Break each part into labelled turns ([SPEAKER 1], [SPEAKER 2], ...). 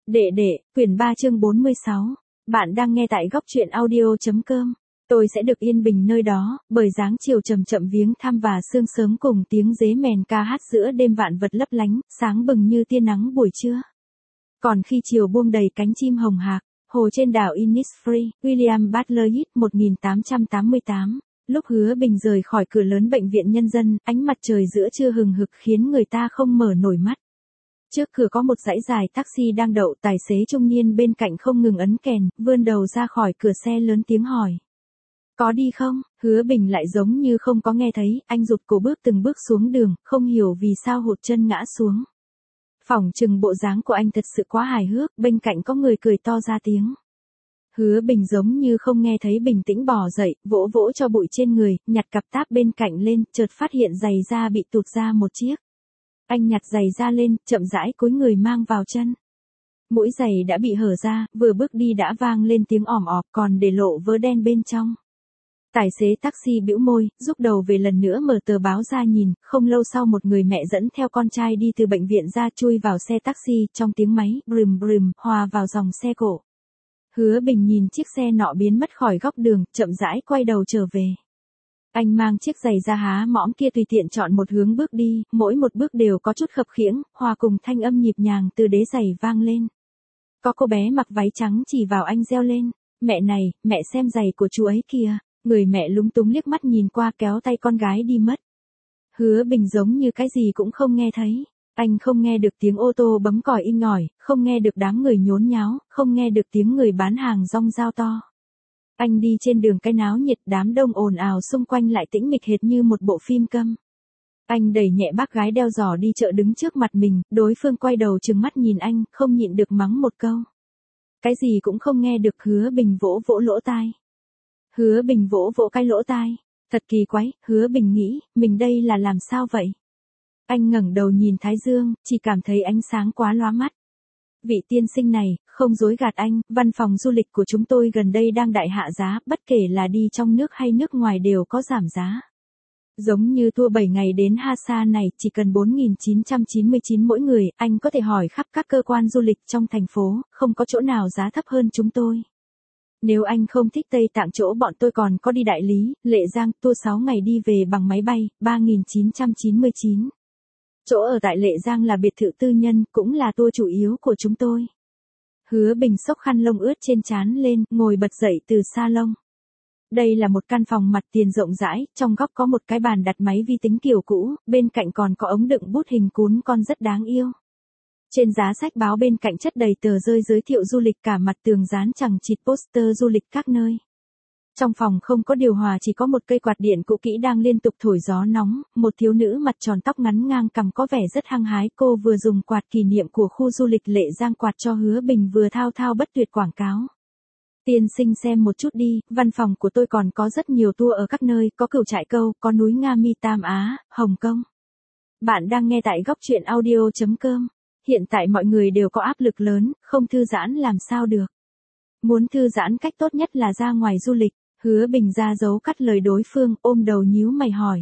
[SPEAKER 1] Đệ đệ, quyển 3 chương 46. Bạn đang nghe tại góc truyện audio.com. Tôi sẽ được yên bình nơi đó, bởi dáng chiều chậm chậm viếng thăm và sương sớm cùng tiếng dế mèn ca hát giữa đêm vạn vật lấp lánh, sáng bừng như tia nắng buổi trưa. Còn khi chiều buông đầy cánh chim hồng hạc, hồ trên đảo Innisfree, William Butler Yeats 1888. Lúc Hứa Bình rời khỏi cửa lớn bệnh viện nhân dân, ánh mặt trời giữa trưa hừng hực khiến người ta không mở nổi mắt. Trước cửa có một dãy dài taxi đang đậu, tài xế trung niên bên cạnh không ngừng ấn kèn, vươn đầu ra khỏi cửa xe lớn tiếng hỏi. Có đi không? Hứa Bình lại giống như không có nghe thấy, anh rụt cổ bước từng bước xuống đường, không hiểu vì sao hụt chân ngã xuống. Phỏng chừng bộ dáng của anh thật sự quá hài hước, bên cạnh có người cười to ra tiếng. Hứa Bình giống như không nghe thấy, bình tĩnh bò dậy, vỗ vỗ cho bụi trên người, nhặt cặp táp bên cạnh lên, chợt phát hiện giày da bị tụt ra một chiếc. Anh nhặt giày da lên, chậm rãi cúi người mang vào chân. Mũi giày đã bị hở ra, vừa bước đi đã vang lên tiếng òm ọp, còn để lộ vớ đen bên trong. Tài xế taxi bĩu môi, rúc đầu về lần nữa mở tờ báo ra nhìn, không lâu sau một người mẹ dẫn theo con trai đi từ bệnh viện ra chui vào xe taxi, trong tiếng máy, brum brum, hòa vào dòng xe cộ. Hứa Bình nhìn chiếc xe nọ biến mất khỏi góc đường, chậm rãi quay đầu trở về. Anh mang chiếc giày da há mõm kia tùy tiện chọn một hướng bước đi, mỗi một bước đều có chút khập khiễng, hòa cùng thanh âm nhịp nhàng từ đế giày vang lên. Có cô bé mặc váy trắng chỉ vào anh reo lên, mẹ này, mẹ xem giày của chú ấy kìa. Người mẹ lúng túng liếc mắt nhìn qua kéo tay con gái đi mất. Hứa Bình giống như cái gì cũng không nghe thấy. Anh không nghe được tiếng ô tô bấm còi inh ỏi, không nghe được đám người nhốn nháo, không nghe được tiếng người bán hàng rong rao to. Anh đi trên đường cái náo nhiệt, đám đông ồn ào xung quanh lại tĩnh mịch hệt như một bộ phim câm. Anh đẩy nhẹ bác gái đeo giỏ đi chợ đứng trước mặt mình, đối phương quay đầu trừng mắt nhìn anh, không nhịn được mắng một câu. Cái gì cũng không nghe được. Hứa Bình vỗ vỗ lỗ tai. Hứa Bình vỗ vỗ cái lỗ tai. Thật kỳ quái, Hứa Bình nghĩ, mình đây là làm sao vậy? Anh ngẩng đầu nhìn thái dương, chỉ cảm thấy ánh sáng quá lóa mắt. Vị tiên sinh này, không dối gạt anh, văn phòng du lịch của chúng tôi gần đây đang đại hạ giá, bất kể là đi trong nước hay nước ngoài đều có giảm giá. Giống như tour 7 ngày đến Hasa này, chỉ cần 4.999 mỗi người, anh có thể hỏi khắp các cơ quan du lịch trong thành phố, không có chỗ nào giá thấp hơn chúng tôi. Nếu anh không thích Tây Tạng, chỗ bọn tôi còn có đi đại lý, Lệ Giang, tour 6 ngày đi về bằng máy bay, 3.999. Chỗ ở tại Lệ Giang là biệt thự tư nhân, cũng là tour chủ yếu của chúng tôi. Hứa Bình xốc khăn lông ướt trên trán lên, ngồi bật dậy từ salon. Đây là một căn phòng mặt tiền rộng rãi, trong góc có một cái bàn đặt máy vi tính kiểu cũ, bên cạnh còn có ống đựng bút hình cún con rất đáng yêu. Trên giá sách báo bên cạnh chất đầy tờ rơi giới thiệu du lịch, cả mặt tường dán chằng chịt poster du lịch các nơi. Trong phòng không có điều hòa, chỉ có một cây quạt điện cũ kỹ đang liên tục thổi gió nóng, một thiếu nữ mặt tròn tóc ngắn ngang cằm có vẻ rất hăng hái, cô vừa dùng quạt kỷ niệm của khu du lịch Lệ Giang quạt cho Hứa Bình vừa thao thao bất tuyệt quảng cáo. Tiên sinh xem một chút đi, văn phòng của tôi còn có rất nhiều tour ở các nơi, có Cửu Trại Câu, có núi Nga Mi Tam Á, Hồng Kông. Bạn đang nghe tại góc truyện audio.com. Hiện tại mọi người đều có áp lực lớn, không thư giãn làm sao được. Muốn thư giãn cách tốt nhất là ra ngoài du lịch. Hứa Bình ra dấu cắt lời đối phương, ôm đầu nhíu mày hỏi.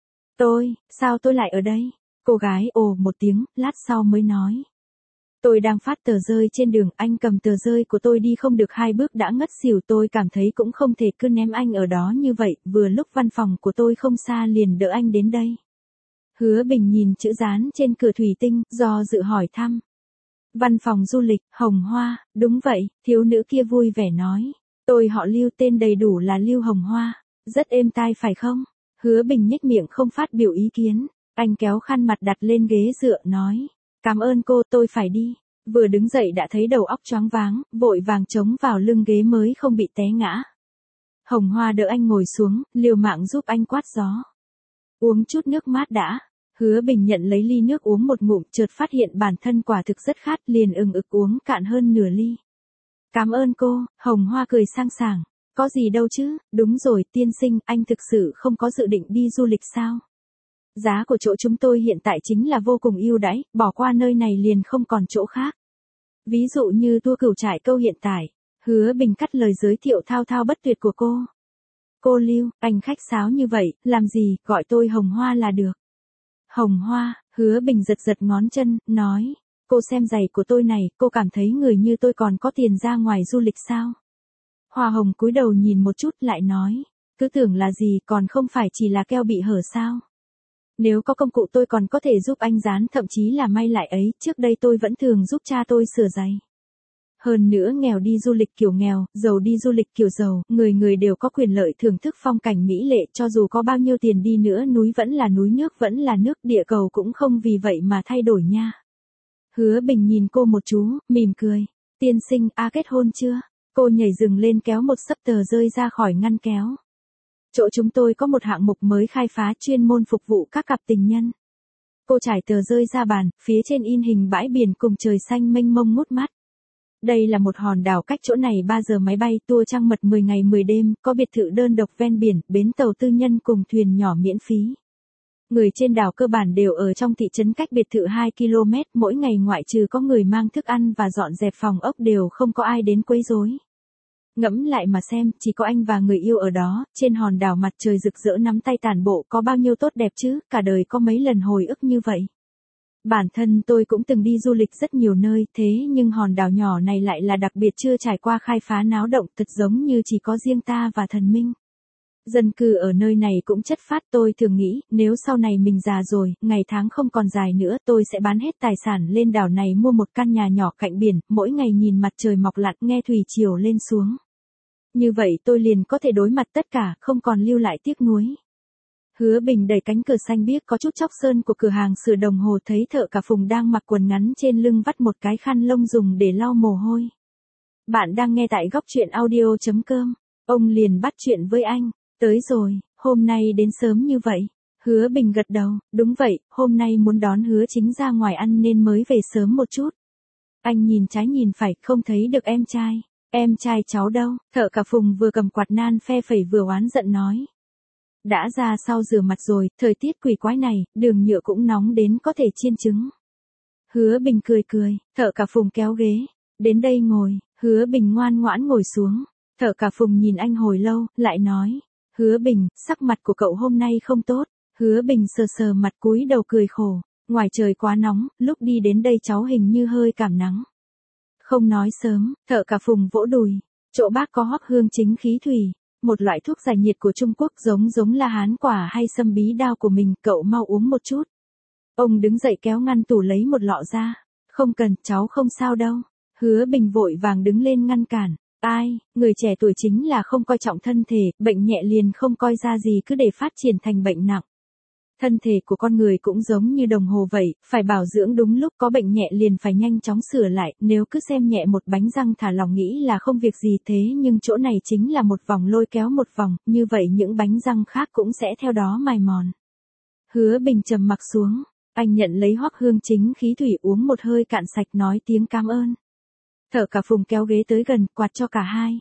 [SPEAKER 1] Sao tôi lại ở đây? Cô gái ồ một tiếng, lát sau mới nói. Tôi đang phát tờ rơi trên đường, anh cầm tờ rơi của tôi đi không được 2 bước đã ngất xỉu, tôi cảm thấy cũng không thể cứ ném anh ở đó như vậy, vừa lúc văn phòng của tôi không xa liền đỡ anh đến đây. Hứa Bình nhìn chữ dán trên cửa thủy tinh, do dự hỏi thăm. Văn phòng du lịch, Hồng Hoa, đúng vậy, thiếu nữ kia vui vẻ nói. Tôi họ Lưu, tên đầy đủ là Lưu Hồng Hoa, rất êm tai phải không? Hứa Bình nhếch miệng không phát biểu ý kiến, anh kéo khăn mặt đặt lên ghế dựa nói. Cảm ơn cô, tôi phải đi. Vừa đứng dậy đã thấy đầu óc choáng váng, vội vàng chống vào lưng ghế mới không bị té ngã. Hồng Hoa đỡ anh ngồi xuống, liều mạng giúp anh quát gió. Uống chút nước mát đã. Hứa Bình nhận lấy ly nước uống một ngụm, chợt phát hiện bản thân quả thực rất khát, liền ừng ực uống cạn hơn nửa ly. Cảm ơn cô, Hồng Hoa cười sang sảng. Có gì đâu chứ, đúng rồi, tiên sinh, anh thực sự không có dự định đi du lịch sao? Giá của chỗ chúng tôi hiện tại chính là vô cùng ưu đãi, bỏ qua nơi này liền không còn chỗ khác. Ví dụ như tour Cửu Trại Câu hiện tại. Hứa Bình cắt lời giới thiệu thao thao bất tuyệt của cô. Cô Lưu, anh khách sáo như vậy, làm gì, gọi tôi Hồng Hoa là được. Hồng Hoa, Hứa Bình giật giật ngón chân, nói. cô xem giày của tôi này, cô cảm thấy người như tôi còn có tiền ra ngoài du lịch sao? Hoa hồng cúi đầu nhìn một chút lại nói, cứ tưởng là gì, còn không phải chỉ là keo bị hở sao? Nếu có công cụ tôi còn có thể giúp anh dán, thậm chí là may lại ấy, trước đây tôi vẫn thường giúp cha tôi sửa giày. Hơn nữa nghèo đi du lịch kiểu nghèo, giàu đi du lịch kiểu giàu, người người đều có quyền lợi thưởng thức phong cảnh mỹ lệ, cho dù có bao nhiêu tiền đi nữa núi vẫn là núi, nước vẫn là nước, địa cầu cũng không vì vậy mà thay đổi nha. Hứa Bình nhìn cô một chú, mỉm cười. Tiên sinh, kết hôn chưa? Cô nhảy dựng lên kéo một xấp tờ rơi ra khỏi ngăn kéo. Chỗ chúng tôi có một hạng mục mới khai phá chuyên môn phục vụ các cặp tình nhân. Cô trải tờ rơi ra bàn, phía trên in hình bãi biển cùng trời xanh mênh mông ngút mắt. Đây là một hòn đảo cách chỗ này 3 giờ máy bay, tour trăng mật 10 ngày 10 đêm, có biệt thự đơn độc ven biển, bến tàu tư nhân cùng thuyền nhỏ miễn phí. Người trên đảo cơ bản đều ở trong thị trấn cách biệt thự 2 km, mỗi ngày ngoại trừ có người mang thức ăn và dọn dẹp phòng ốc đều không có ai đến quấy rối. Ngẫm lại mà xem, chỉ có anh và người yêu ở đó, trên hòn đảo mặt trời rực rỡ nắm tay tản bộ, có bao nhiêu tốt đẹp chứ, cả đời có mấy lần hồi ức như vậy. Bản thân tôi cũng từng đi du lịch rất nhiều nơi, thế nhưng hòn đảo nhỏ này lại là đặc biệt, chưa trải qua khai phá náo động, thật giống như chỉ có riêng ta và thần minh. Dân cư ở nơi này cũng chất phác, tôi thường nghĩ, nếu sau này mình già rồi, ngày tháng không còn dài nữa, tôi sẽ bán hết tài sản lên đảo này mua một căn nhà nhỏ cạnh biển, mỗi ngày nhìn mặt trời mọc lặn, nghe thủy triều lên xuống. Như vậy tôi liền có thể đối mặt tất cả, không còn lưu lại tiếc nuối. Hứa Bình đẩy cánh cửa xanh biếc có chút chóc sơn của cửa hàng sửa đồng hồ, thấy thợ cả Phùng đang mặc quần ngắn trên lưng vắt một cái khăn lông dùng để lau mồ hôi. Bạn đang nghe tại góc truyện audio.com. Ông liền bắt chuyện với anh. Tới rồi, hôm nay đến sớm như vậy. Hứa Bình gật đầu, đúng vậy, hôm nay muốn đón Hứa Chính ra ngoài ăn nên mới về sớm một chút. Anh nhìn trái nhìn phải, không thấy được em trai. Em trai cháu đâu? Thợ cả Phùng vừa cầm quạt nan phe phẩy vừa oán giận nói. Đã ra sau rửa mặt rồi, thời tiết quỷ quái này, đường nhựa cũng nóng đến có thể chiên trứng. Hứa Bình cười cười, thợ cả Phùng kéo ghế. Đến đây ngồi, Hứa Bình ngoan ngoãn ngồi xuống. Thợ cả Phùng nhìn anh hồi lâu, lại nói. Hứa Bình, sắc mặt của cậu hôm nay không tốt. Hứa Bình sờ sờ mặt cúi đầu cười khổ. Ngoài trời quá nóng, lúc đi đến đây cháu hình như hơi cảm nắng. Không nói sớm, thợ cả Phùng vỗ đùi. Chỗ bác có Hoắc Hương Chính khí thủy. Một loại thuốc giải nhiệt của Trung Quốc giống La Hán quả hay sâm bí đao của mình, cậu mau uống một chút. Ông đứng dậy kéo ngăn tủ lấy một lọ ra. Không cần, cháu không sao đâu. Hứa Bình vội vàng đứng lên ngăn cản. Ai, người trẻ tuổi chính là không coi trọng thân thể, bệnh nhẹ liền không coi ra gì cứ để phát triển thành bệnh nặng. Thân thể của con người cũng giống như đồng hồ vậy, phải bảo dưỡng đúng lúc, có bệnh nhẹ liền phải nhanh chóng sửa lại, nếu cứ xem nhẹ một bánh răng thả lòng nghĩ là không việc gì, thế nhưng chỗ này chính là một vòng lôi kéo một vòng, như vậy những bánh răng khác cũng sẽ theo đó mài mòn. Hứa Bình trầm mặc xuống, anh nhận lấy Hoắc Hương Chính khí thủy uống một hơi cạn sạch, nói tiếng cảm ơn. Thợ cả Phùng kéo ghế tới gần, quạt cho cả hai.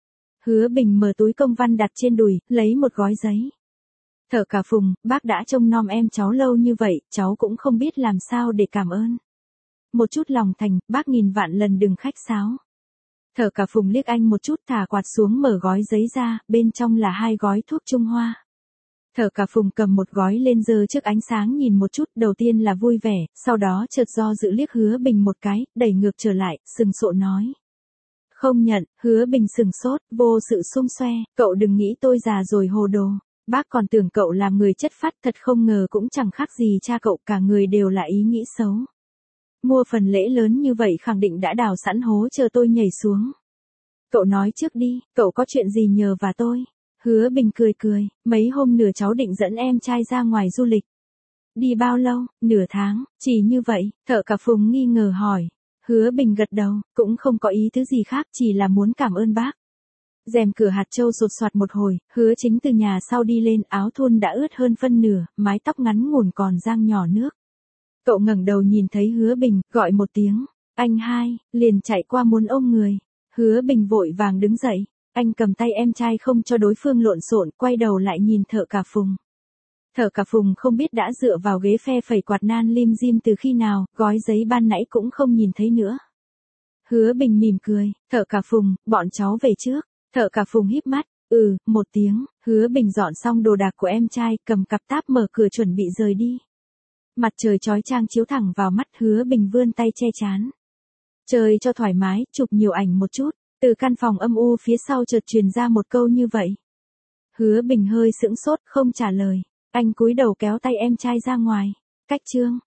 [SPEAKER 1] Hứa Bình mở túi công văn đặt trên đùi, lấy một gói giấy. Thợ cả Phùng, bác đã trông nom em cháu lâu như vậy, cháu cũng không biết làm sao để cảm ơn. Một chút lòng thành, bác nghìn vạn lần đừng khách sáo. Thợ cả Phùng liếc anh một chút, thả quạt xuống, mở gói giấy ra, bên trong là 2 gói thuốc Trung Hoa. Thợ cả Phùng cầm một gói lên giơ trước ánh sáng nhìn một chút, đầu tiên là vui vẻ, sau đó chợt do dự liếc Hứa Bình một cái, đẩy ngược trở lại, sừng sộ nói. Không nhận. Hứa Bình sừng sốt, vô sự xung xoe, cậu đừng nghĩ tôi già rồi hồ đồ. Bác còn tưởng cậu làm người chất phác, thật không ngờ cũng chẳng khác gì cha cậu, cả người đều là ý nghĩ xấu. Mua phần lễ lớn như vậy khẳng định đã đào sẵn hố chờ tôi nhảy xuống. Cậu nói trước đi, cậu có chuyện gì nhờ và tôi? Hứa Bình cười cười, mấy hôm nữa cháu định dẫn em trai ra ngoài du lịch. Đi bao lâu? Nửa tháng, chỉ như vậy? Thợ cả Phùng nghi ngờ hỏi. Hứa Bình gật đầu, cũng không có ý thứ gì khác, chỉ là muốn cảm ơn bác. Rèm cửa hạt châu sột soạt một hồi, Hứa Chính từ nhà sau đi lên, áo thun đã ướt hơn phân nửa, mái tóc ngắn ngủn còn rang nhỏ nước. Cậu ngẩng đầu nhìn thấy Hứa Bình, gọi một tiếng, anh hai, liền chạy qua muốn ôm người. Hứa Bình vội vàng đứng dậy, anh cầm tay em trai không cho đối phương lộn xộn, quay đầu lại nhìn thợ cả Phùng. Thợ cả Phùng không biết đã dựa vào ghế phe phẩy quạt nan lim dim từ khi nào, gói giấy ban nãy cũng không nhìn thấy nữa. Hứa Bình mỉm cười, thợ cả Phùng, bọn cháu về trước. Thợ cả Phùng híp mắt, một tiếng. Hứa Bình dọn xong đồ đạc của em trai, cầm cặp táp mở cửa chuẩn bị rời đi. Mặt trời chói chang chiếu thẳng vào mắt, Hứa Bình vươn tay che trán. Chơi cho thoải mái, chụp nhiều ảnh một chút. Từ căn phòng âm u phía sau chợt truyền ra một câu như vậy. Hứa Bình hơi sững sốt, không trả lời. Anh cúi đầu kéo tay em trai ra ngoài. Cách chương.